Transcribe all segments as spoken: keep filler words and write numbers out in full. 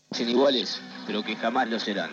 Son iguales, pero que jamás lo serán.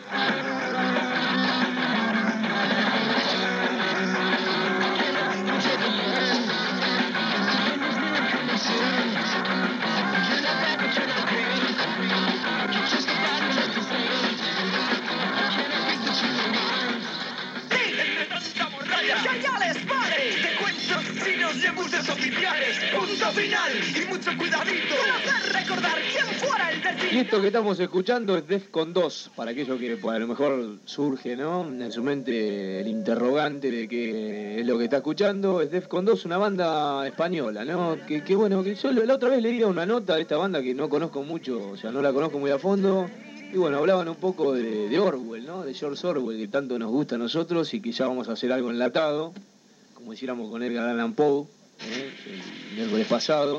Punto final y mucho cuidadito. Recordar quién fuera el destino. Y esto que estamos escuchando es Defcon dos, para aquellos que pues, a lo mejor surge, ¿no?, en su mente el interrogante de qué es lo que está escuchando. Es Defcon dos, una banda española, ¿no? Que, que bueno, que yo la otra vez leía una nota de esta banda que no conozco mucho, o sea, no la conozco muy a fondo. Y bueno, hablaban un poco de, de Orwell, ¿no? De George Orwell, que tanto nos gusta a nosotros y que ya vamos a hacer algo enlatado, como hiciéramos con Edgar Allan Poe, ¿eh?, el miércoles pasado.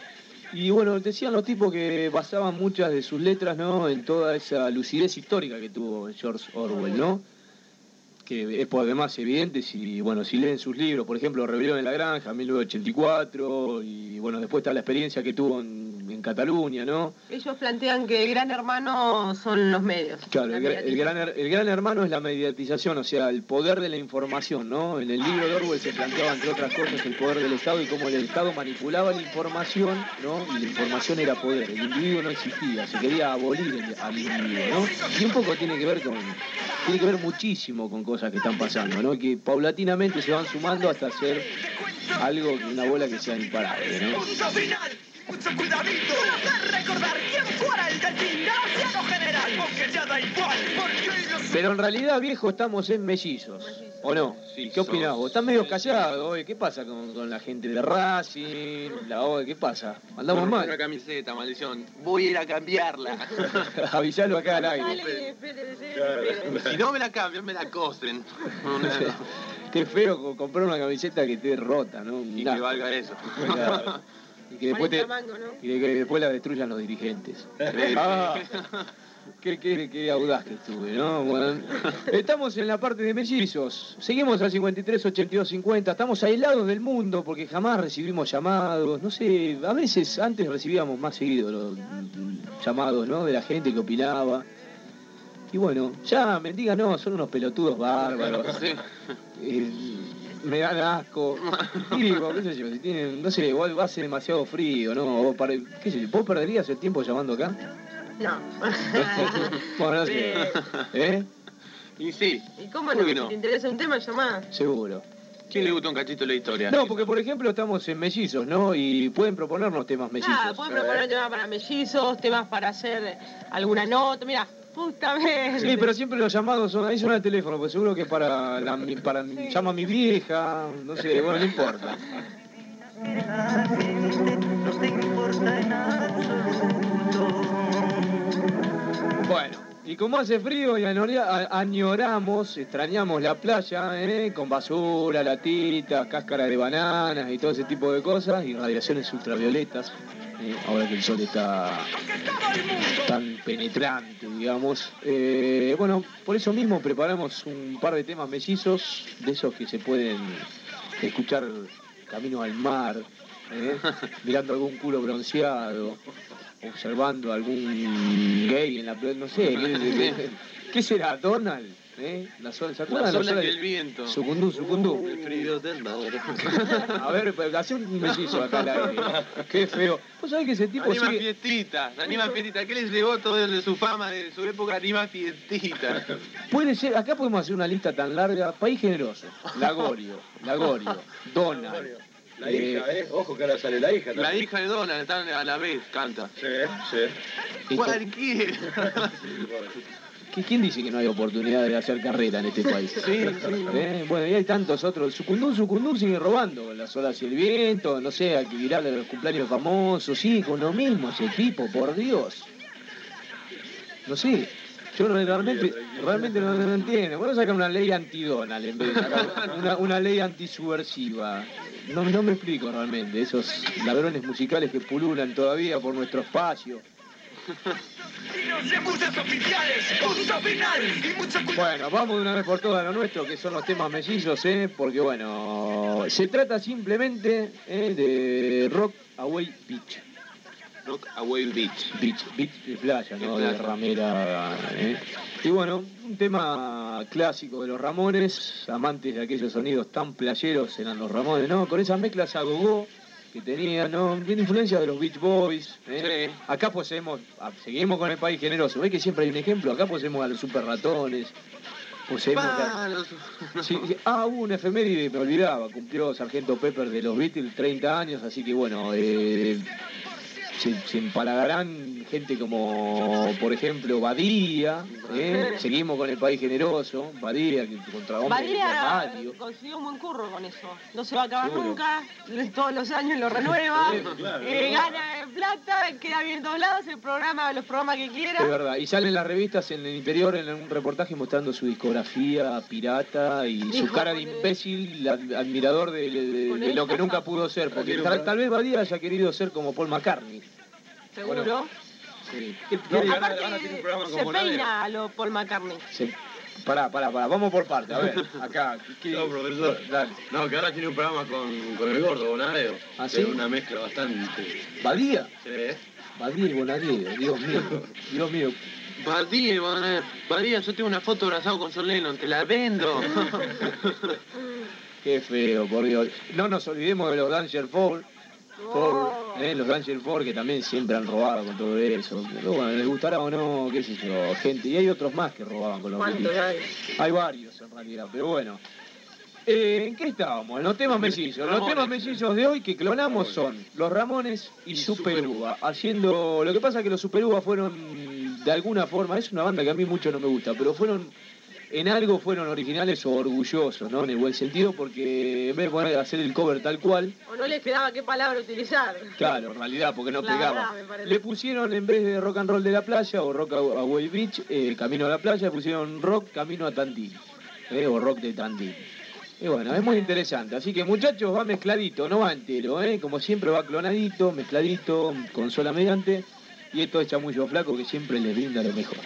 Y bueno, decían los tipos que basaban muchas de sus letras, ¿no?, en toda esa lucidez histórica que tuvo George Orwell, ¿no? Que es por además evidente si, bueno, si leen sus libros, por ejemplo, Rebelión en la Granja, mil novecientos ochenta y cuatro, y bueno, después está la experiencia que tuvo en, en Cataluña, ¿no? Ellos plantean que el gran hermano son los medios. Claro, el, el, gran, el gran hermano es la mediatización, o sea, el poder de la información, ¿no? En el libro de Orwell se planteaba, entre otras cosas, el poder del Estado y cómo el Estado manipulaba la información, ¿no? Y la información era poder, el individuo no existía, se quería abolir al individuo, ¿no? Y un poco tiene que ver con, tiene que ver muchísimo con cosas que están pasando, ¿no? Que paulatinamente se van sumando hasta hacer algo, una bola que sea imparable, ¿no? Mucho cuidadito. Recordar quién fuera el destinado general, aunque ya da igual, porque... Pero en realidad, viejo, estamos en mellizos, ¿o no? Sí, ¿Qué opinás vos? Estás medio callado, oye, ¿qué pasa con, con la gente de Racing? La oye, ¿qué pasa? Andamos mal. Una camiseta, maldición. Voy a ir a cambiarla. Avisalo acá al aire. Dale, espérate, espérate. Si no me la cambian, me la cosen. Qué feo comprar una camiseta que esté rota, ¿no? Y que valga eso. Claro. Y que después, te, mango, ¿no? y que después la destruyan los dirigentes. Ah, qué, qué, qué audaz que estuve, ¿no? Bueno, estamos en la parte de mellizos. Seguimos al cincuenta y tres, ochenta y dos, cincuenta. Estamos aislados del mundo porque jamás recibimos llamados. No sé, a veces antes recibíamos más seguido los llamados, ¿no?, de la gente que opinaba. Y bueno, ya me digan, no, son unos pelotudos bárbaros. Eh, me dan asco. Y digo, qué sé yo, si tienen, no sé, igual va a ser demasiado frío, ¿no? O para, qué sé yo, ¿vos perderías el tiempo llamando acá? No. Bueno, no sé. ¿Eh? Y sí. ¿Y cómo no? Si no? te interesa un tema, llamá. Seguro. ¿Quién le gusta un cachito de la historia? No, porque por ejemplo estamos en mellizos, ¿no? Y pueden proponernos temas mellizos. Ah, pueden proponer temas para mellizos, temas para hacer alguna nota. Mira, justamente. Sí, pero siempre los llamados son, ahí son al teléfono, pues seguro que para, la, para Sí. llama a mi vieja, no sé, bueno, no importa. No te importa en absoluto. Bueno, y como hace frío y añoramos, extrañamos la playa, ¿eh?, con basura, latitas, cáscara de bananas y todo ese tipo de cosas, y radiaciones ultravioletas, ¿eh?, ahora que el sol está tan penetrante, digamos. Eh, bueno, por eso mismo preparamos un par de temas mellizos, de esos que se pueden escuchar camino al mar, ¿eh?, mirando algún culo bronceado, observando algún gay en la playa, no sé, ¿qué, qué, qué será? ¿Donald? ¿Eh? La sola, ¿se acuerdan? La La sola sola y de- el viento. Sucundú, sucundú. El frío del mar. A ver, hace un mellizo acá al aire. Qué feo. ¿Vos sabés que ese tipo Anima sigue... fiestitas, anima fiestitas. ¿Qué les llevó todo de su fama, de su época? Anima fiestitas. Puede ser, acá podemos hacer una lista tan larga. País generoso. Lagorio, Lagorio, Donald. La hija, ¿eh? Ojo que ahora sale la hija. La hija de Donald, están a la vez, canta. Sí, sí. Cualquiera. ¿Qué- ¿Quién dice que no hay oportunidad de hacer carrera en este país? Sí, sí. ¿Eh? Bueno, y hay tantos otros. Sucundú, Sucundú sigue robando las olas y el viento, no sé, actividad de los cumpleaños famosos, sí, con lo mismo ese tipo, por Dios. No sé, yo no- realmente, realmente no, no entiendo. Bueno, sacar una ley anti-Donald en vez de sacar una, una ley antisubversiva. No, no me explico realmente, esos ladrones musicales que pululan todavía por nuestro espacio. Bueno, vamos de una vez por todas a lo nuestro, que son los temas mellizos, ¿eh? Porque bueno, se trata simplemente, ¿eh?, de Rock Away Beach. Rock Away Beach. Beach, beach de playa, ¿no? De De playa. ramera. ¿eh? Y bueno, un tema clásico de los Ramones, amantes de aquellos sonidos tan playeros eran los Ramones, ¿no? Con esas mezclas a gogo que tenían, ¿no? Tiene influencia de los Beach Boys. ¿eh? Sí. Acá poseemos, ah, seguimos con el país generoso. ¿Ves que siempre hay un ejemplo? Acá poseemos a los Super Ratones. Poseemos a... Pa, los- Sí, sí. Ah, hubo una efeméride, me olvidaba, cumplió Sargento Pepper de los Beatles treinta años, así que bueno, eh, se, se empalagarán gente como, por ejemplo, Badía, ¿eh? Seguimos con el país generoso, Badía, que contra hombres de Badía radio. consiguió un buen curro con eso. No se va a acabar Seguro. nunca, todos los años lo renueva, Sí, claro, eh, claro. gana plata, queda bien en todos lados, el programa, los programas que Es quiera. verdad, y salen las revistas en el interior en un reportaje mostrando su discografía pirata y su Hijo, cara de con el- imbécil, ad- admirador de, de- de- Con de el- lo que nunca pudo ser, porque tal, tal vez Badía haya querido ser como Paul McCartney. Seguro. Bueno, Sí. Quiere ganar, Aparte, van a tener un programa se como Bonadero. peina a lo Paul McCartney. Se- Pará, pará, pará, vamos por parte, a ver, acá. ¿qué- No, profesor. Dale. No, que ahora tiene un programa con, con el gordo, Bonadeo. ¿Ah, Que sí? es una mezcla bastante... ¿Badía? Sí, ¿eh? Badía y Bonadeo, Dios mío, Dios mío. Badía, Badía, Badía, yo tengo una foto abrazado con John Lennon, te la vendo. Qué feo, por Dios. No nos olvidemos de los Danger Four, Four, Oh. eh, los Danger Four que también siempre han robado con todo eso. Pero bueno, les gustará o no, qué sé yo, gente. Y hay otros más que robaban con los ¿Cuántos Beatles. hay? Hay varios en realidad, pero bueno. Eh, ¿En qué estábamos? En los temas mellizos. Los Ramones. temas mellizos de hoy que clonamos son los Ramones y Super Uva. Haciendo. Lo que pasa es que los Super Uva fueron, de alguna forma, es una banda que a mí mucho no me gusta, pero fueron. En algo fueron originales o orgullosos, ¿no? En el buen sentido, porque en vez de poner- hacer el cover tal cual, O no les quedaba qué palabra utilizar. claro, en realidad, porque no La pegaba. verdad, me parece. Le pusieron, en vez de rock and roll de la playa o rock away beach, eh, camino a la playa, pusieron rock camino a Tandil, eh, o rock de Tandil. Y bueno, es muy interesante. Así que muchachos, va mezcladito, no va entero, ¿eh? Como siempre va clonadito, mezcladito, consola mediante. Y esto es Chamullo Flaco que siempre les brinda lo mejor.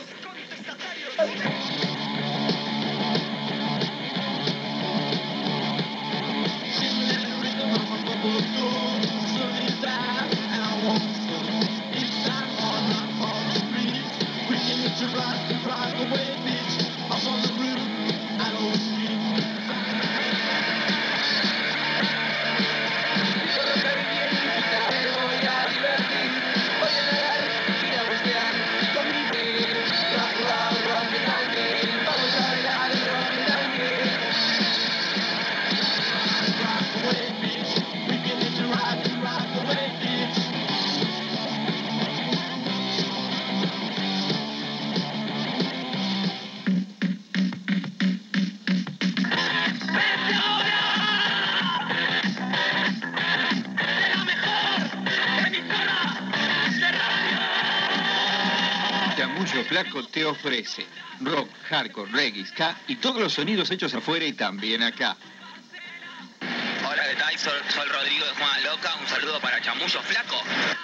Chamullo Flaco te ofrece rock, hardcore, reggae, ska y todos los sonidos hechos afuera y también acá. Hola, ¿qué tal? Soy, soy Rodrigo de Juana Loca. Un saludo para Chamullo Flaco.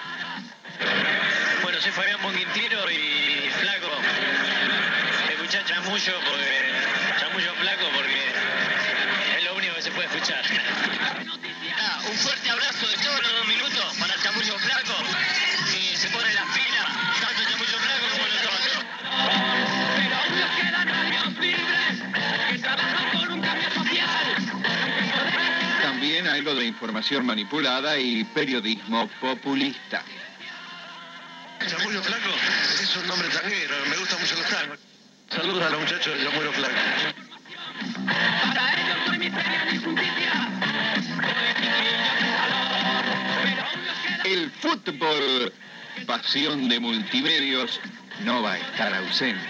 Bueno, soy Fabián Bonquintero y Flaco. Escuchá Chamullo porque... Chamullo Flaco porque es lo único que se puede escuchar. Ah, un fuerte abrazo de todos los dos minutos para Chamullo Flaco. Y se pone las pilas, tanto Chamullo Flaco como nosotros. Pero aún nos quedan radios libres que trabajan por un cambio social. También algo de información manipulada y periodismo populista. Chamullo Flaco es un nombre tanguero, me gusta mucho los tangos. Saludos a los muchachos de Chamullo Flaco. Para ellos soy miseria ni justicia. El fútbol, pasión de multimedios, no va a estar ausente.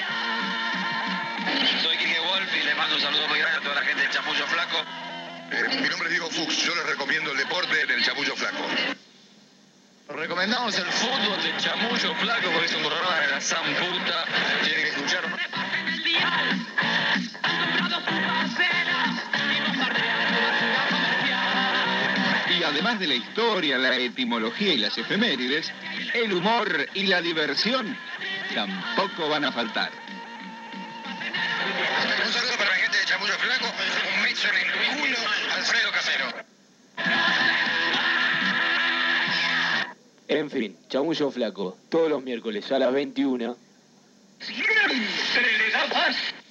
Soy Quique Wolf y le mando un saludo muy grande a toda la gente del Chamullo Flaco. Eh, mi nombre es Diego Fuchs, yo les recomiendo el deporte en el Chamullo Flaco. Recomendamos el fútbol del Chamullo Flaco porque es un programa de la zamputa. Tienen que escucharlo. Y además de la historia, la etimología y las efemérides, el humor y la diversión tampoco van a faltar. Un saludo para la gente de Chamullo Flaco, un beso en el culo, Alfredo Casero. En fin, Chamullo Flaco, todos los miércoles a las veintiuna. ¡Siempre le da más!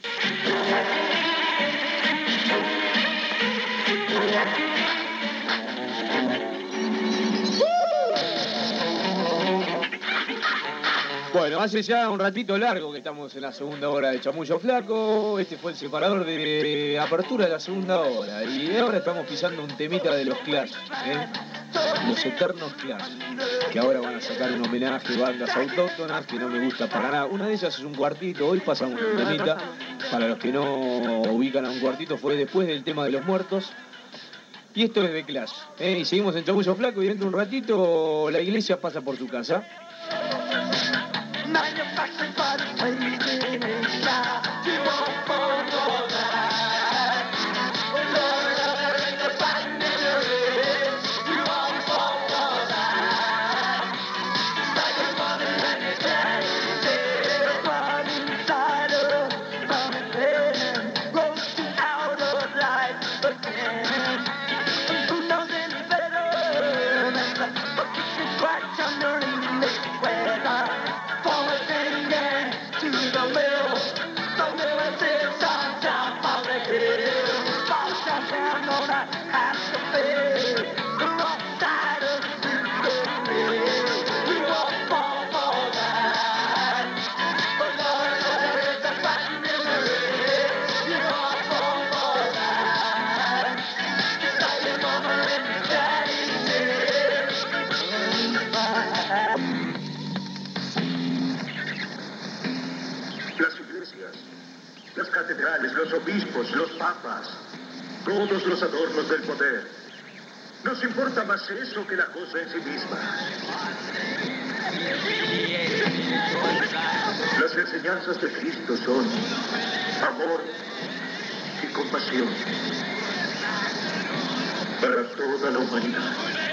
Bueno, hace ya un ratito largo que estamos en la segunda hora de Chamullo Flaco. Este fue el separador de apertura de la segunda hora. Y ahora estamos pisando un temita de los Clash, ¿eh? Los eternos Clash, que ahora van a sacar un homenaje a bandas autóctonas que no me gusta para nada. Una de ellas es un cuartito, hoy pasamos un temita. Para los que no ubican a un cuartito, fue después del tema de los muertos. Y esto es de Clash, ¿eh? Y seguimos en Chamullo Flaco y dentro de un ratito la iglesia pasa por su casa. Manufactured by the blazing sky. You won't fall that. Lord, the bandit, you won't fall that. Like a mother and a daddy, run inside of from within, roasting out of life again. Who knows any better than the bucket scratch underneath the weather? To the mill, the mill is in some down on the hill. Fall down on that half the field. The wrong side of the hill. We won't fall for that. But Lord, there is a fighting in the ring. You won't fall for that. Just like your mama and your daddy did. Las iglesias, las catedrales, los obispos, los papas, todos los adornos del poder. Nos importa más eso que la cosa en sí misma. Las enseñanzas de Cristo son amor y compasión para toda la humanidad.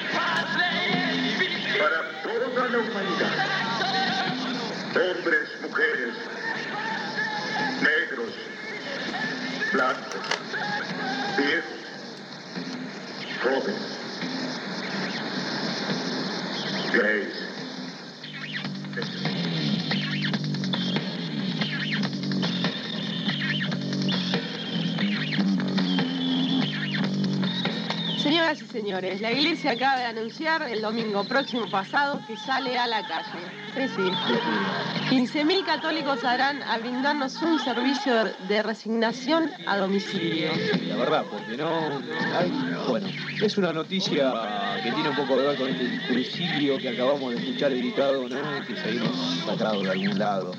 Para toda la humanidad. Hombres, mujeres, negros, blancos, viejos, jóvenes, gays. Señoras y señores, la iglesia acaba de anunciar el domingo próximo pasado que sale a la calle. Sí, sí. quince mil católicos harán a brindarnos un servicio de resignación a domicilio. La verdad, porque no... Hay, bueno, es una noticia que tiene un poco que ver con este discursilio que acabamos de escuchar gritado, ¿no? Que seguimos sacados de algún lado.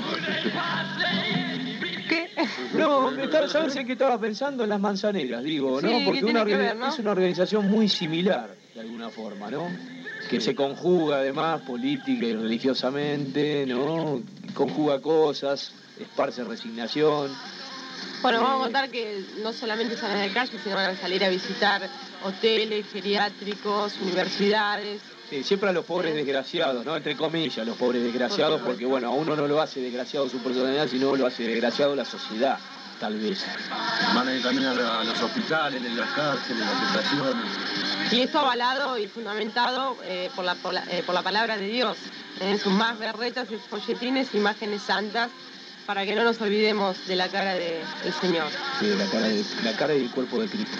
¿Qué? No, ¿sabes en qué estaba pensando? En las manzaneras, digo, ¿no? Sí, porque una que ver, ¿no? es una organización muy similar, de alguna forma, ¿no? Que se conjuga además política y religiosamente, ¿no? Conjuga cosas, esparce resignación. Bueno, vamos a contar que no solamente salen a la calle, sino van a salir a visitar hoteles, geriátricos, universidades. Sí, siempre a los pobres desgraciados, ¿no? Entre comillas, los pobres desgraciados, porque bueno, a uno no lo hace desgraciado su personalidad, sino lo hace desgraciado la sociedad, tal vez. Van a ir también a, la, a los hospitales, en las cárceles, en las estaciones. Y esto avalado y fundamentado eh, por, la, por, la, eh, por la palabra de Dios. En sus más berretas y folletines, imágenes santas, para que no nos olvidemos de la cara de, del Señor. Sí, de la cara, de, la cara y el cuerpo de Cristo.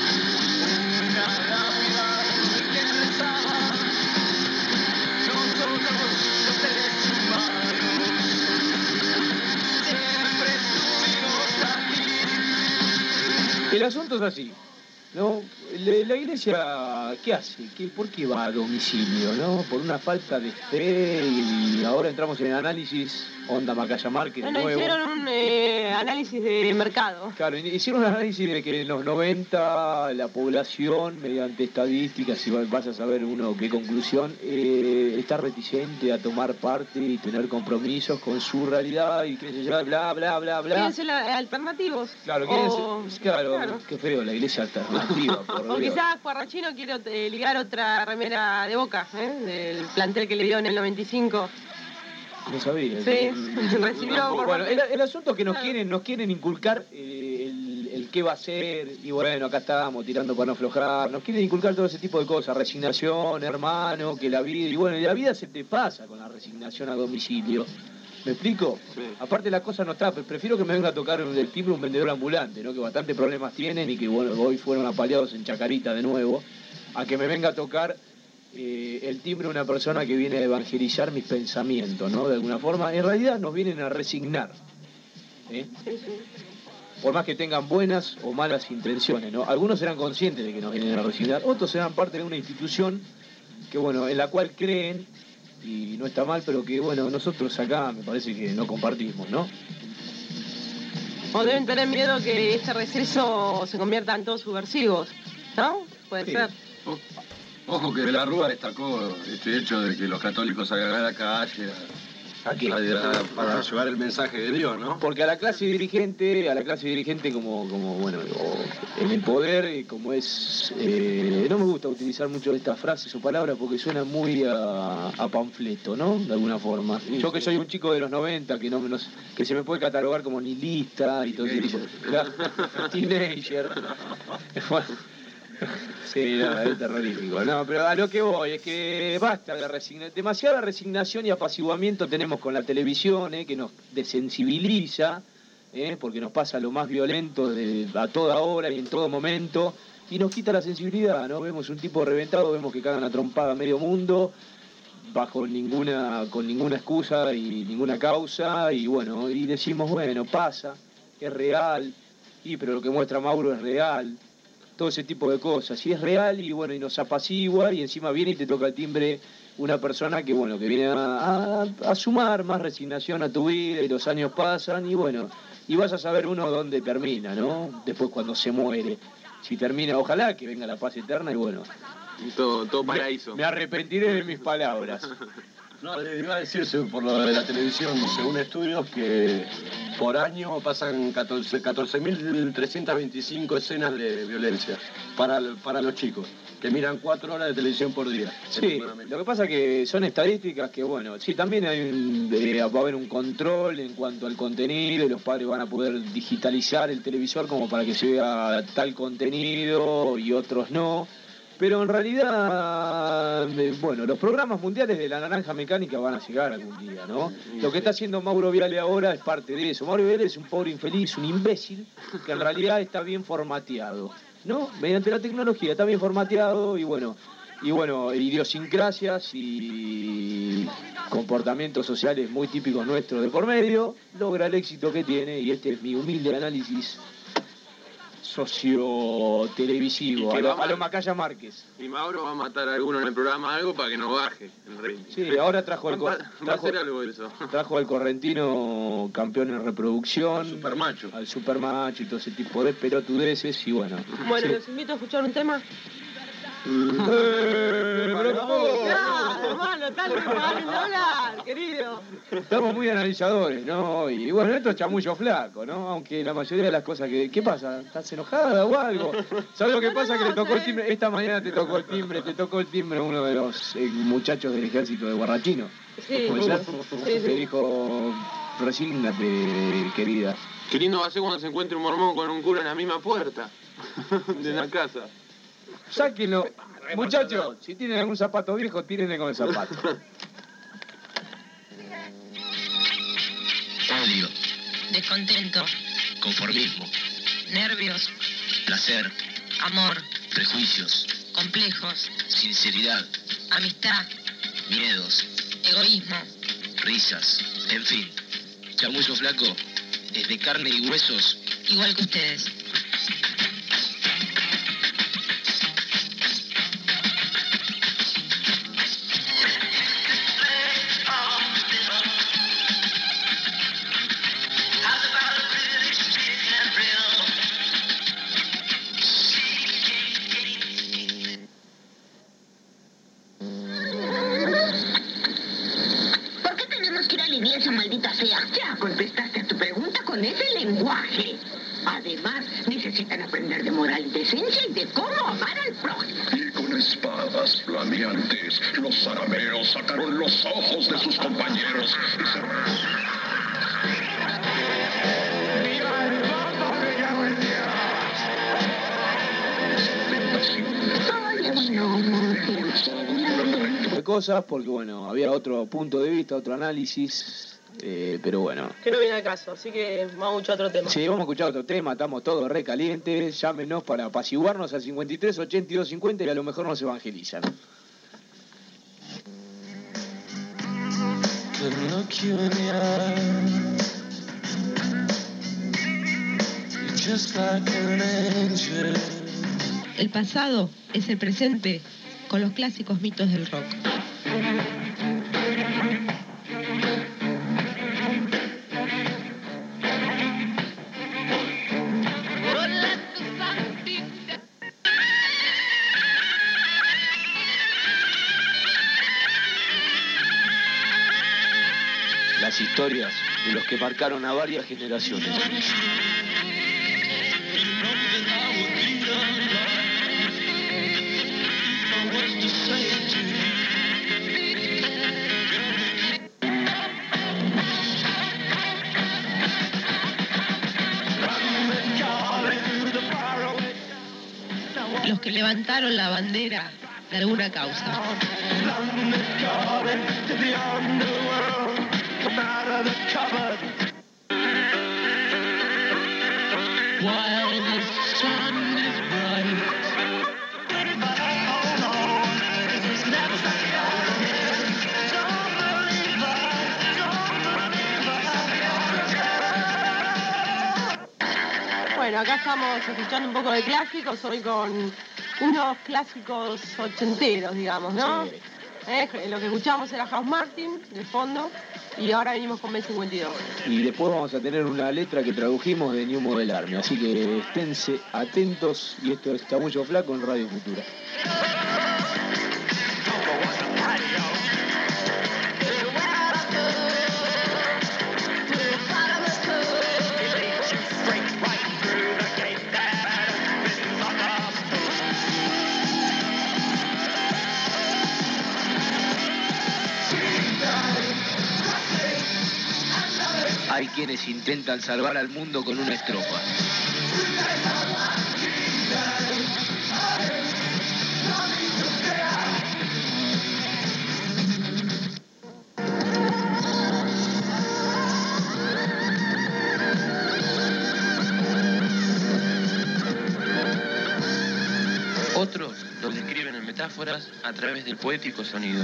El asunto es así, ¿no? La iglesia, ¿qué hace? ¿Qué, ¿Por qué va a domicilio, no? Por una falta de fe y ahora entramos en el análisis onda Macaya Márquez de bueno, nuevo. Hicieron un eh, análisis de mercado. Claro, hicieron un análisis de que en los noventa la población, mediante estadísticas, y vas a saber uno qué conclusión, eh, está reticente a tomar parte y tener compromisos con su realidad y qué sé yo, bla, bla, bla, bla. Quieren ser alternativos. Claro, quieren o... ser, claro, claro, qué feo, la iglesia alternativa. Por o Dios. quizás Cuarrachino quiere eh, ligar otra remera de Boca, ¿eh? Del plantel que le dio en el noventa y cinco. No sabía. Sí, recibió por Bueno, parte... el, el asunto es que nos quieren, nos quieren inculcar eh, el, el qué va a ser, y bueno, acá estamos tirando para no aflojar, nos quieren inculcar todo ese tipo de cosas, resignación, hermano, que la vida, y bueno, y la vida se te pasa con la resignación a domicilio. ¿Me explico? Sí. Aparte la cosa no está, prefiero que me venga a tocar el timbre un vendedor ambulante, ¿no? Que bastante problemas tienen y que bueno, hoy fueron apaleados en Chacarita de nuevo, a que me venga a tocar eh, el timbre una persona que viene a evangelizar mis pensamientos, ¿no? De alguna forma, en realidad nos vienen a resignar, ¿eh? Sí, sí. Por más que tengan buenas o malas intenciones, ¿no? Algunos serán conscientes de que nos vienen a resignar, otros serán parte de una institución que bueno, en la cual creen, y no está mal, pero que bueno, nosotros acá me parece que no compartimos, ¿no? O deben tener miedo que este receso se convierta en todos subversivos, ¿no? Puede sí. ser. Ojo que de la Rúa destacó este hecho de que los católicos salgan a la calle a, a, a, para llevar el mensaje de Dios, ¿no? Porque a la clase dirigente, a la clase dirigente como, como bueno, en el poder, como es, eh, no me gusta utilizar mucho estas frases o palabras porque suena muy a, a panfleto, ¿no? De alguna forma. Sí, Yo que soy un chico de los noventa, que no, no que se me puede catalogar como nihilista y todo ese tipo. Teenager. Bueno, sí, no, es terrorífico. No, pero a lo que voy es que basta de resignación. Demasiada resignación y apaciguamiento tenemos con la televisión, eh, que nos desensibiliza, eh, porque nos pasa lo más violento de, a toda hora y en todo momento, y nos quita la sensibilidad, ¿no? Vemos un tipo reventado, vemos que cagan a trompada a medio mundo, bajo ninguna, con ninguna excusa y ninguna causa, y bueno, y decimos, bueno, pasa, es real, y pero lo que muestra Mauro es real. Todo ese tipo de cosas, y es real y bueno, y nos apacigua y encima viene y te toca el timbre una persona que bueno, que viene a, a, a sumar más resignación a tu vida y los años pasan y bueno, y vas a saber uno dónde termina, ¿no? Después cuando se muere, si termina, ojalá que venga la paz eterna y bueno. Y todo, todo paraíso. Me, me arrepentiré de mis palabras. No, iba a decirse por lo de la televisión, según estudios, que por año pasan catorce mil trescientas veinticinco escenas de violencia para, para los chicos, que miran cuatro horas de televisión por día. Sí, lo que pasa que son estadísticas que, bueno, sí, también hay un, eh, va a haber un control en cuanto al contenido y los padres van a poder digitalizar el televisor como para que se vea tal contenido y otros no. Pero en realidad, bueno, los programas mundiales de la naranja mecánica van a llegar algún día, ¿no? Lo que está haciendo Mauro Viale ahora es parte de eso. Mauro Viale es un pobre infeliz, un imbécil, que en realidad está bien formateado, ¿no? Mediante la tecnología está bien formateado y bueno, y bueno, idiosincrasias y comportamientos sociales muy típicos nuestros de por medio, logra el éxito que tiene y este es mi humilde análisis socio-televisivo, a, lo, a lo Macaya Márquez. Y Mauro va a matar a alguno en el programa algo para que no baje el rating. Sí, ahora trajo el, va, trajo, va a algo de eso. trajo al correntino campeón en reproducción. Supermacho. Al supermacho y todo ese tipo de pelotudeces y bueno. Bueno, sí. los invito a escuchar un tema. Eh, pero ¿cómo? No, hermano, tanto para hablar, querido. Estamos muy analizadores, ¿no? Y bueno, esto es chamullo flaco, ¿no? Aunque la mayoría de las cosas que... ¿Qué pasa? ¿Estás enojada o algo? ¿Sabes lo que no, pasa? No, que no, le tocó el timbre... Esta mañana te tocó el timbre, te tocó el timbre uno de los eh, muchachos del ejército de Guarrachino. Sí, ¿Puede ser? Sí, sí. Te dijo, resígnate, querida. Qué lindo va a ser cuando se encuentre un mormón con un cura en la misma puerta de la casa. Sáquenlo. Muchachos, si tienen algún zapato viejo, tírenle con el zapato. Odio. Descontento. Conformismo. Nervios. Placer. Amor. Prejuicios. Complejos. Sinceridad. Amistad. Miedos. Egoísmo. Risas. En fin. Chamullo flaco es de carne y huesos. Igual que ustedes. Maldita sea, ya contestaste a tu pregunta con ese lenguaje. Además, necesitan aprender de moral y decencia y de cómo amar al prójimo. Y con espadas flameantes, los arameos sacaron los ojos de sus compañeros y se... ¡Viva el Papa de Yahweh! cosas porque, bueno, había otro punto de vista, otro análisis, eh, pero bueno. Que no viene al caso, así que vamos a escuchar otro tema. Sí, vamos a escuchar otro tema, estamos todos re calientes, llámenos para apaciguarnos al cincuenta y tres, ochenta y dos, cincuenta y a lo mejor nos evangelizan. El pasado es el presente con los clásicos mitos del rock. Las historias de los que marcaron a varias generaciones. Los que levantaron la bandera de alguna causa. Bueno, acá estamos escuchando un poco de clásicos, hoy con unos clásicos ochenteros, digamos, ¿no? Sí. Eh, lo que escuchamos era House Martin, de fondo, y ahora venimos con B cincuenta y dos. Y después vamos a tener una letra que tradujimos de New Model Army, así que esténse atentos, y esto es Chamullo Flaco en Radio Futura. Hay quienes intentan salvar al mundo con una estrofa. Otros lo describen en metáforas a través del poético sonido.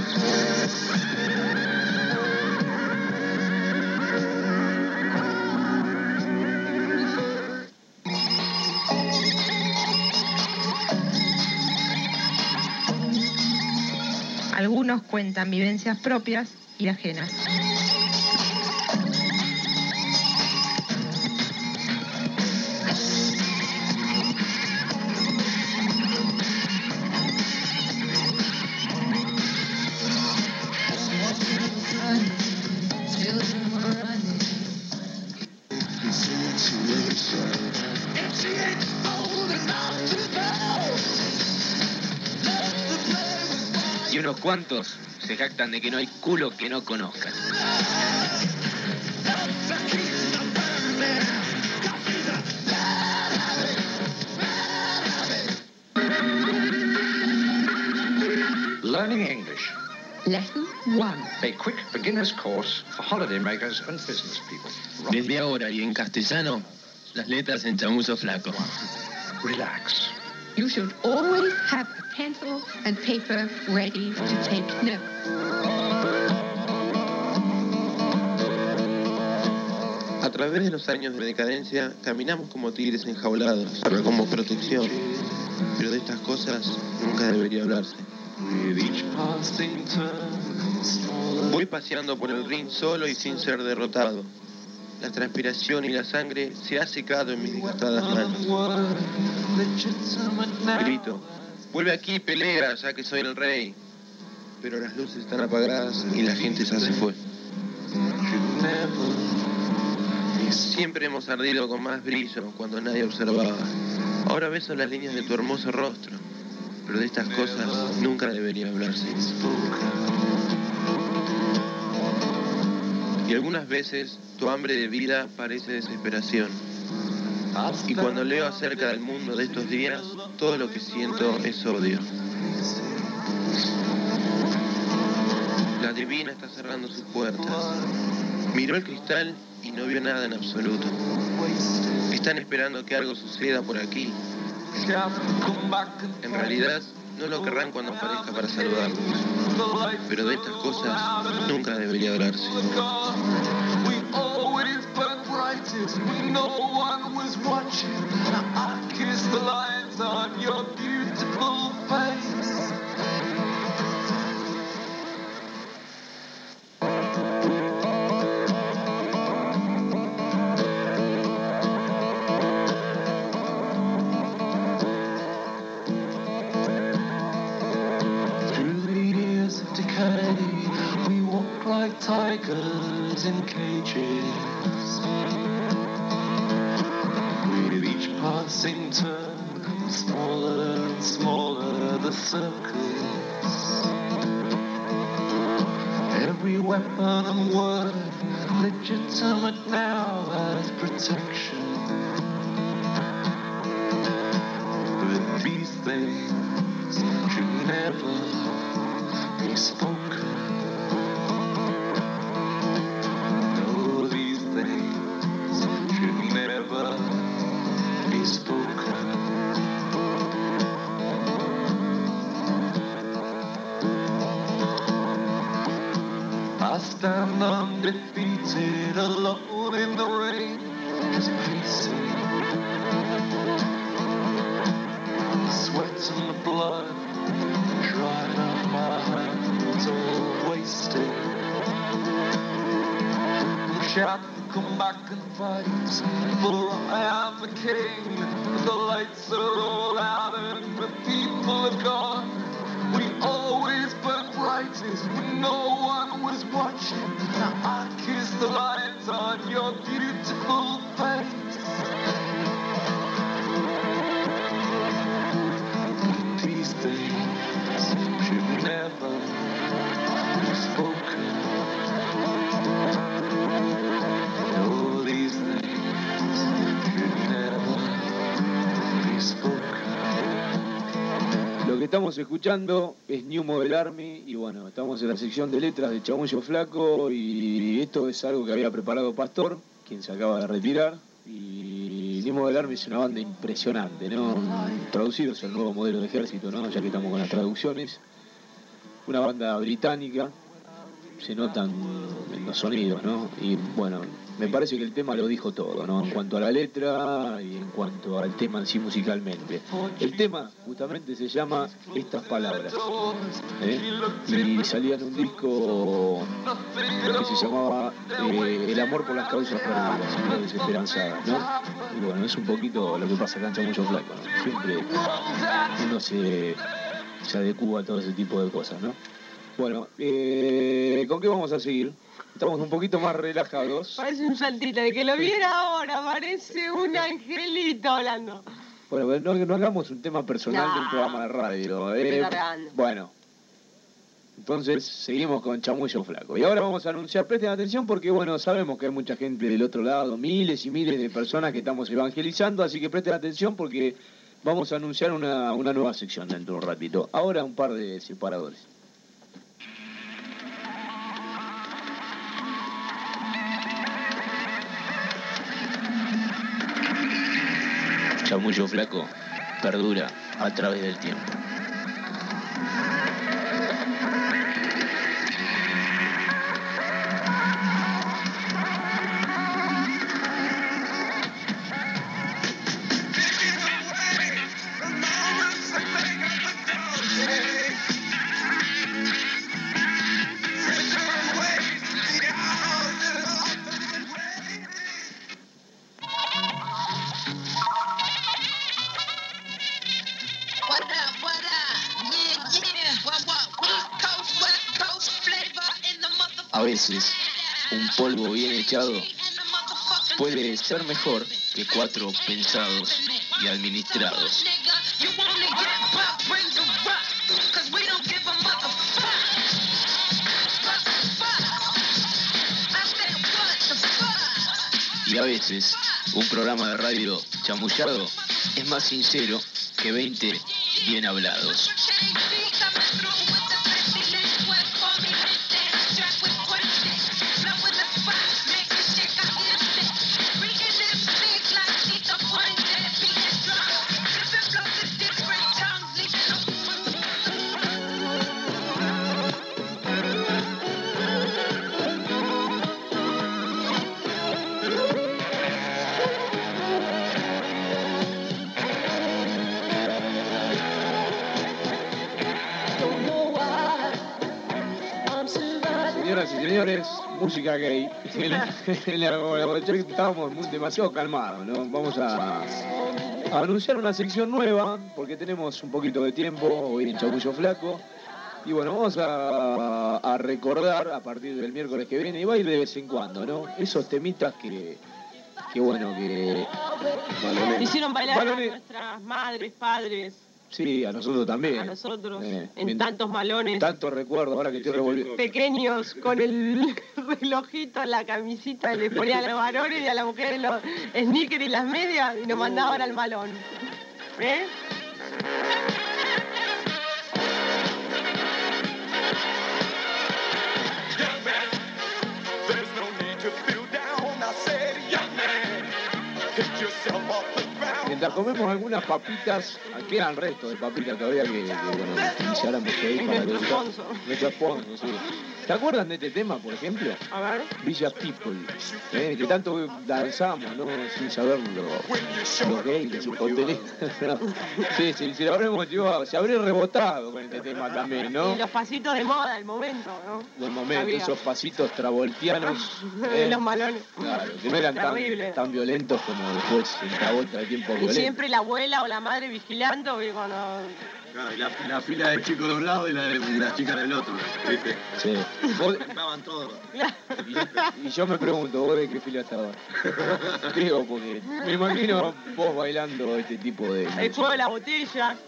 Algunos cuentan vivencias propias y ajenas. Y unos cuantos se jactan de que no hay culo que no conozcan. Learning English. Lesson one. A quick beginner's course for holiday makers and business people. Desde ahora y en castellano, las letras en Chamullo Flaco. Relax. You should always have a pencil and paper ready to take notes. A través de los años de decadencia, caminamos como tigres enjaulados, pero como protección. Pero de estas cosas nunca debería hablarse. Voy paseando por el ring solo y sin ser derrotado. La transpiración y la sangre se ha secado en mis desgastadas manos. Grito, vuelve aquí, pelea, ya que soy el rey. Pero las luces están apagadas y la gente ya se fue. Siempre hemos ardido con más brillo cuando nadie observaba. Ahora beso las líneas de tu hermoso rostro, pero de estas cosas nunca debería hablarse. Y algunas veces tu hambre de vida parece desesperación. Y cuando leo acerca del mundo de estos días, todo lo que siento es odio. gasolina está cerrando sus puertas. Miró el cristal y no vio nada en absoluto. Están esperando que algo suceda por aquí. En realidad, no lo querrán cuando aparezca para saludarlos. Pero de estas cosas nunca debería hablarse. Tigers in cages, with each passing turn, smaller and smaller the circles. Every weapon and word legitimate now as protection. But these things should never be spoken. I stand undefeated, alone in the rain, just pacing. The sweat and the blood dried on my hands, all wasted. Shout, come back and fight, for I am the king. The lights are all out and the people are gone. We always burn brightest when no one was watching. Now I kiss the light on your beautiful face. These things should never be spoken. Oh, these things should never be spoken. Lo que estamos escuchando es New Model Army y bueno, estamos en la sección de letras de Chamullo Flaco y esto es algo que había preparado Pastor, quien se acaba de retirar. Y New Model Army es una banda impresionante, ¿no? Traducidos al nuevo modelo de ejército, ¿no? Ya que estamos con las traducciones. Una banda británica, se notan en los sonidos, ¿no? Y bueno, me parece que el tema lo dijo todo, ¿no? En cuanto a la letra y en cuanto al tema en sí musicalmente. El tema justamente se llama Estas Palabras, ¿eh? Y salía en un disco que se llamaba eh, El amor por las causas perdidas, la desesperanzada, ¿no? Y bueno, es un poquito lo que pasa acá en Chamullo Flaco, ¿no? Siempre uno se, se adecúa a todo ese tipo de cosas, ¿no? Bueno, eh, ¿con qué vamos a seguir? Estamos un poquito más relajados. Parece un saltito, de que lo viera ahora, parece un angelito hablando. Bueno, no, no hagamos un tema personal No. del programa de radio. Estoy Eh, cargando. bueno, entonces seguimos con Chamullo Flaco. Y ahora vamos a anunciar, presten atención porque bueno, sabemos que hay mucha gente del otro lado, miles y miles de personas que estamos evangelizando, así que presten atención porque vamos a anunciar una, una nueva sección dentro de un ratito. Ahora un par de separadores. Chamullo Flaco perdura a través del tiempo. A veces, un polvo bien echado puede ser mejor que cuatro pensados y administrados. Y a veces, un programa de radio chamullado es más sincero que veinte bien hablados. señores, música gay. En, en la laboratorio estábamos muy, demasiado calmados, ¿no? Vamos a, a anunciar una sección nueva, porque tenemos un poquito de tiempo hoy en Chamullo Flaco. Y bueno, vamos a, a recordar a partir del miércoles que viene, y va a ir de vez en cuando, ¿no? Esos temitas que, que bueno, que... Balones. Hicieron bailar Balones. a nuestras madres, padres, Sí, a nosotros también. a nosotros, Eh, en bien. tantos malones. Tanto recuerdo, ahora que estoy revolviendo. Pequeños, con el relojito en la camisita, le ponían a los varones y a las mujeres los sneakers y las medias y nos mandaban al balón. ¿Eh? Mientras comemos algunas papitas, aquí eran restos de papitas todavía que, que bueno, iniciáramos ahí para Nuestro que sponsor. nuestro sponsor, sí. ¿Te acuerdan de este tema, por ejemplo? A ver. Villa People, ¿eh? Que tanto danzamos, ¿no? Sin saber lo, lo gay, que se contenía. Sí, sí, se, lo habremos llevado, se habría rebotado con este tema también, ¿no? Y los pasitos de moda del momento, ¿no? Del momento, Había. esos pasitos travoltianos. De ¿eh? los malones. Claro, que no eran tan, Terrible. tan violentos como después en la vuelta de tiempo Y violento. siempre la abuela o la madre vigilando y cuando... Claro, y la, la fila de chicos de un lado y la de las chicas del otro, ¿viste? Sí. Vos- Estaban todos. Y, y yo me pregunto, ¿vos de qué fila estabas? Creo, porque me imagino vos bailando este tipo de... El juego de la botella.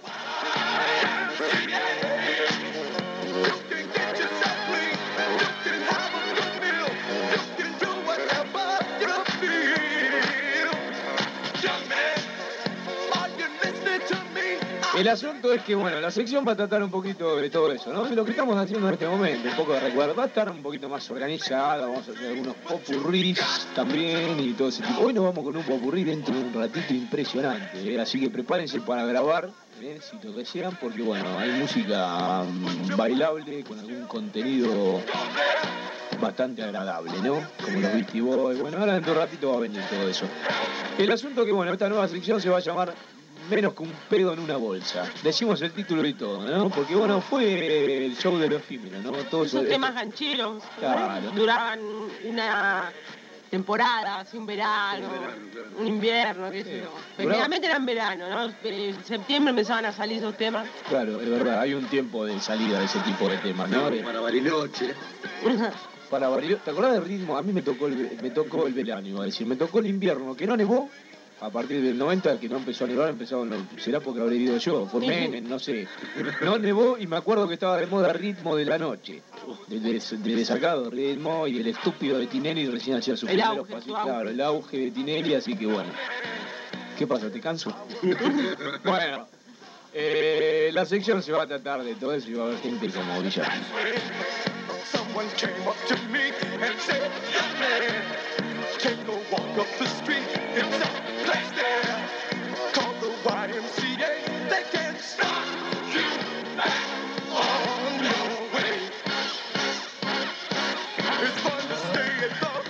El asunto es que, bueno, la sección va a tratar un poquito de todo eso, ¿no? Lo que estamos haciendo en este momento, un poco de recuerdo, va a estar un poquito más organizada, vamos a hacer algunos popurrís también y todo ese tipo. Hoy nos vamos con un popurrí dentro de un ratito impresionante, ¿eh? Así que prepárense para grabar, ¿eh? Si lo desean, porque, bueno, hay música mm, bailable con algún contenido bastante agradable, ¿no? Como los Beastie Boys. Bueno, ahora dentro de un ratito va a venir todo eso. El asunto es que, bueno, esta nueva sección se va a llamar Menos que un pedo en una bolsa. Decimos el título y todo, ¿no? Porque, bueno, fue el show de los efímero, ¿no? Todo Esos eso- temas gancheros. Claro. Duraban una temporada, así un verano, un invierno, qué sé yo. Generalmente eran verano, ¿no? En septiembre empezaban a salir esos temas. Claro, es verdad, hay un tiempo de salida de ese tipo de temas, ¿no? De- Para Bariloche. Para Bariloche. ¿Te acordás del ritmo? A mí me tocó el, me tocó el verano, iba a decir. Me tocó el invierno, que no nevó. A partir del noventa, que no empezó a nevar, empezaron, será porque habré ido yo, fue Menem, no sé. No nevó y me acuerdo que estaba de moda Ritmo de la Noche. De, de, de desacado Ritmo y el estúpido de Tinelli recién hacía sus El primeros auge, pasos. su auge. Claro, el auge de Tinelli, así que bueno. ¿Qué pasa? ¿Te canso? Bueno, eh, la sección se va a tratar de todo eso y va a haber gente como Villar. Someone came up to me and said, young man, take a walk up the street. It's a place there called the Y M C A. They can stop you back on your way. It's fun to stay at the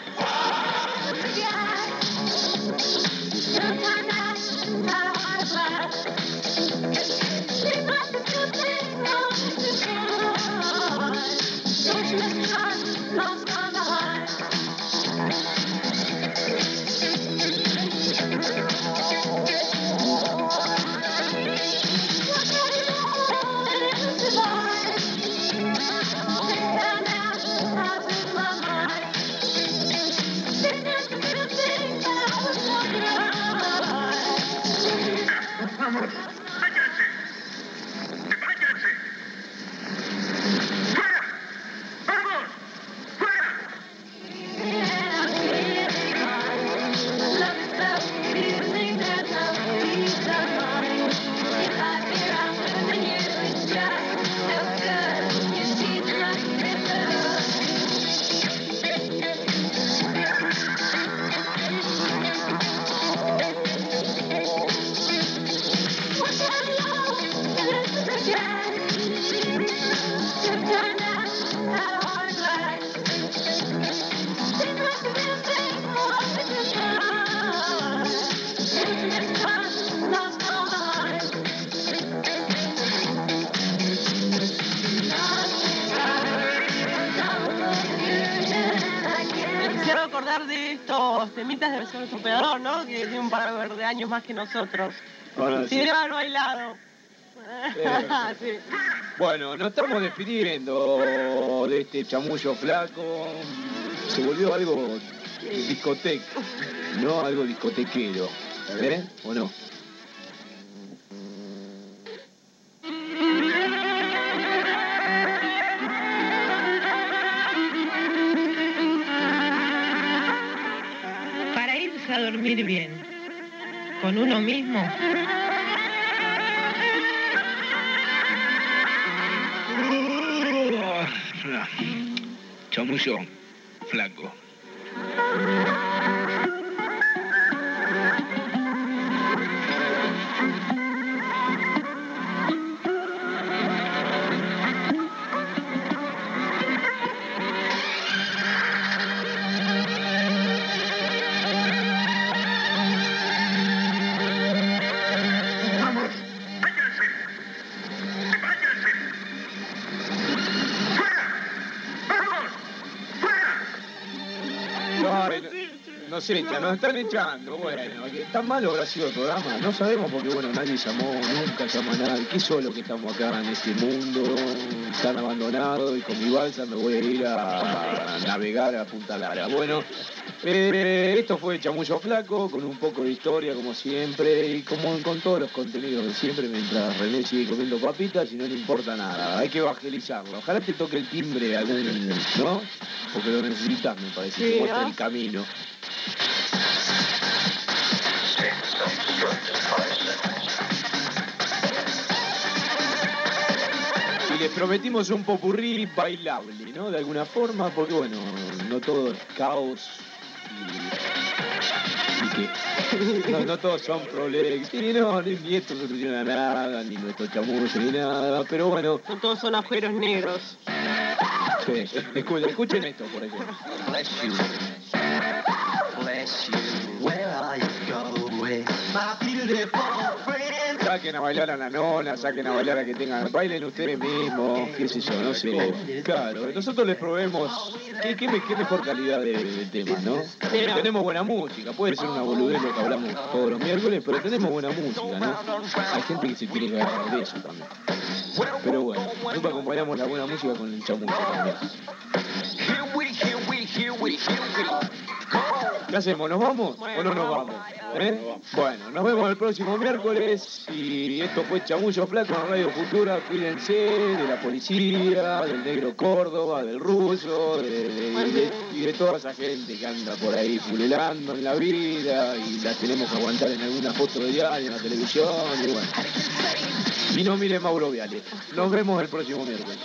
quiero acordar de estos temitas de versión superador, ¿no? Que tiene un par de años más que nosotros. Ahora Si sí. debe haber bailado. Sí. Bueno, nos estamos despidiendo de este chamullo flaco. Se volvió algo discoteca, ¿no? Algo discotequero. ¿Eh? ¿O no? Para irse a dormir bien con uno mismo. Chamullo flaco. ¡Vamos! ¡Váyanse! ¡Váyanse! ¡Fuera! ¡Vamos! ¡Fuera! Ay, no, nos echan, nos están echando. Bueno, que tan malo habrá sido el programa. No sabemos porque, bueno, nadie llamó, nunca llamó a nadie. Qué solo que estamos acá en este mundo, tan abandonado. Y con mi balsa me voy a ir a navegar a Punta Lara. Bueno, eh, esto fue Chamullo Flaco, con un poco de historia, como siempre. Y como con todos los contenidos de siempre, mientras René sigue comiendo papitas y no le importa nada. Hay que evangelizarlo. Ojalá te toque el timbre algún, ¿no? Porque lo necesitas, me parece. Sí, que muestra ¿no? el camino. Y les prometimos un popurrí bailable, ¿no? De alguna forma, porque bueno, no todo es caos y, y que no, no todos son problemas. Y no, ni esto no soluciona nada, ni nuestro chamullo, ni nada, pero bueno. No todos son agujeros negros. Sí, escuchen, escuchen esto, por ejemplo. Bless you. Bless you. Where are you going? My beautiful friend. Saquen a bailar a la nona, saquen a bailar a que tengan, bailen ustedes mismos, qué sé yo, no sé. Claro, nosotros les probemos qué, qué, me- qué mejor calidad de, de tema, ¿no? Mira. Tenemos buena música, puede ser una boludez lo que hablamos todos los miércoles, pero tenemos buena música, ¿no? Hay gente que se tiene que agarrar de eso también. Pero bueno, nosotros acompañamos la buena música con el chamullo también. Here we, here we, here we, here we. ¿Qué hacemos? ¿Nos vamos o no nos vamos? ¿Eh? Bueno, nos vemos el próximo miércoles y esto fue Chamullo Flaco en Radio Futura. Cuídense de la policía, del negro Córdoba, del ruso de, de- de- y de toda esa gente que anda por ahí pululando en la vida y la tenemos que aguantar en alguna foto de diario, en la televisión y bueno. Y no mire Mauro Viale. Nos vemos el próximo miércoles.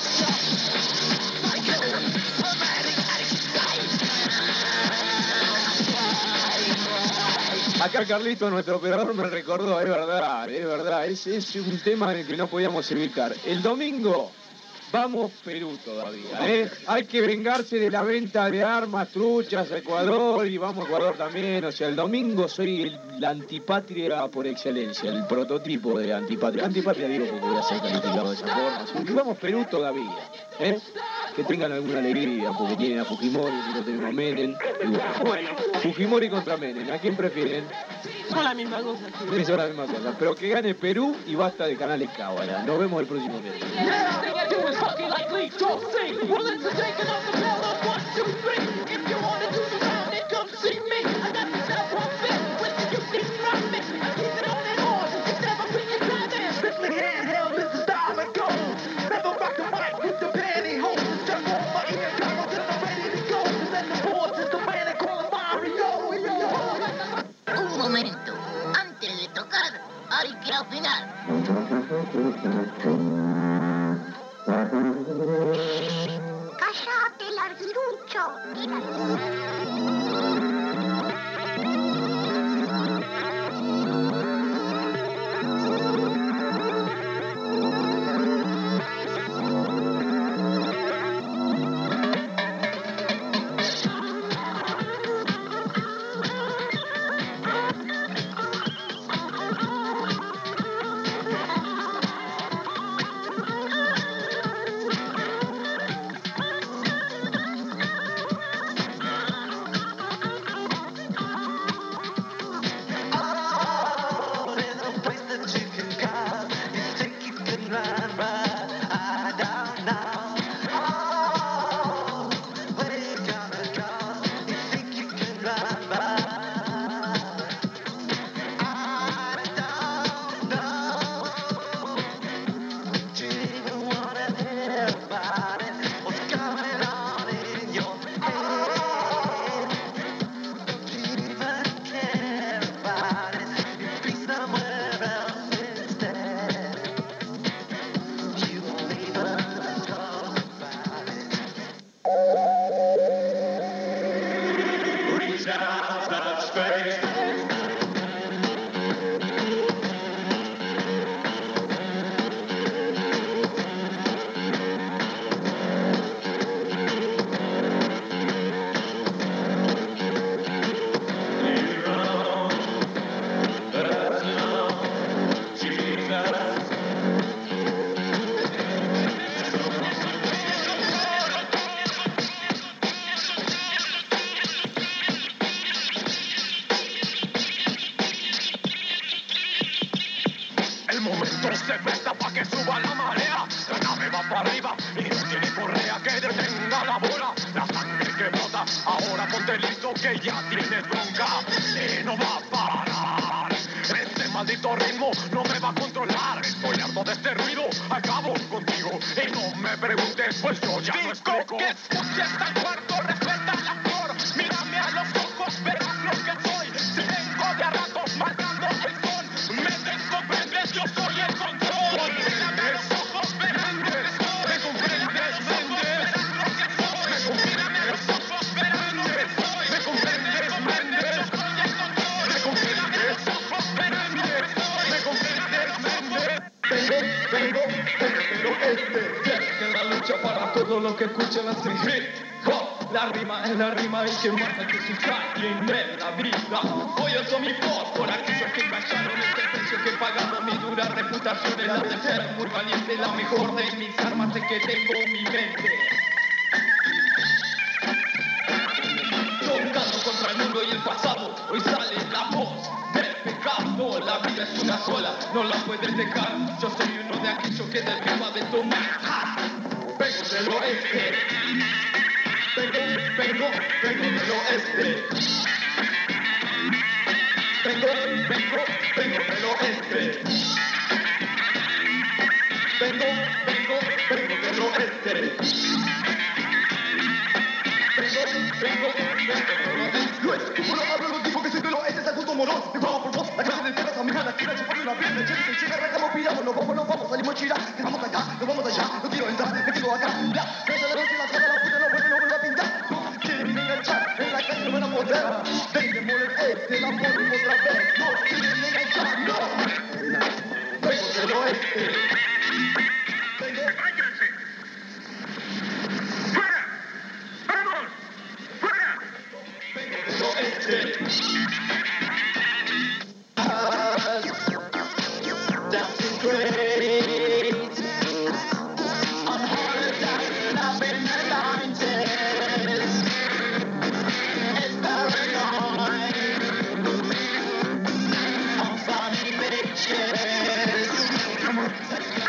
Acá Carlito, nuestro operador, me recordó, es verdad, es verdad, es, es un tema en el que no podíamos evitar. El domingo vamos Perú todavía, ¿eh? Hay que vengarse de la venta de armas, truchas a Ecuador y vamos a Ecuador también. O sea, el domingo soy el- la antipatria por excelencia, el prototipo de antipatria. Antipatria digo porque voy a ser calificado de esa forma. Y vamos Perú todavía, ¿eh? Que tengan alguna alegría porque tienen a Fujimori y no tenemos a Menem. Y bueno, Bueno, Fujimori contra Menem, ¿a quién prefieren? son la misma cosa. sí. Eso es la misma cosa, pero que gane Perú y basta de canales cábala. Nos vemos el próximo miércoles. Un momento, antes de tocar, hay que afinar. ¡Cállate, larguirucho! El momento se presta para que suba la marea. La nave va para arriba y no tiene correa que detenga la bola. La sangre que brota, ahora ponte listo que ya tienes bronca. Y no va a parar. Este maldito ritmo no me va a controlar. Estoy harto de este ruido, acabo contigo. Y no me preguntes, pues yo ya no explico. Que escuches al cuarto, respeta la flor. Mírame a los ojos, verás lo que soy. Si tengo de a ratos marcando el sol, me descomprendes, yo soy el control. Mírame a los ojos, verás lo que soy. Me comprendes, Méndez. Mírame a los ojos, verás lo que soy. Me comprendes, Méndez. Yo soy el control. Me comprendes, ojos, verás lo que soy. Me comprendes, Méndez. Vengo, vengo, vengo este. Que la lucha para todos los que escuchan así. Hip hop, la rima es la rima y que mata que su alguien de la vida. Hoy alzo mi voz por aquellos que callaron este precio que pagamos mi dura reputación. Es la de ser muy valiente, la mejor de mis armas es que tengo mi mente. Tocando contra el mundo y el pasado, hoy sale la voz del pecado. La vida es una sola, no la puedes dejar. Yo soy uno de aquellos que derriba de tomar. Vengo del oeste. Vengo, vengo, vengo del oeste. Vengo, vengo, vengo del oeste. Vengo, vengo, vengo del oeste. Vengo, vengo, vengo del oeste. Luis, uno habla los tipos que soy del oeste, es algo morón. Y vamos por vos, la clase de tierras, amiga, la quiera chupar una pierna. Che, se llega, arrancamos, piramos, nos vamos, nos vamos, salimos chira. Que vamos acá, nos vamos allá, no quiero entrar, me quedo acá. Bla, presa de noche, la cosa, la puta, no vuelve, no vuelve a pintar. No quieren enganchar, en la calle no van a poder. Déjenme el este, la pongo otra vez. No quieren enganchar, no. Vengo del oeste. Vengo. ¡Fuera! ¡Vamos! ¡Fuera! Vengo del oeste. Dancing great on holiday, I've been the nineties. It's paranoid on funny pictures. Come on.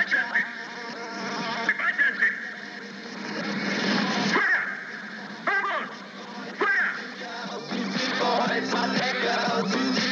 ¡Fuera! ¡Vamos! ¡Fuera! Boys, my girls.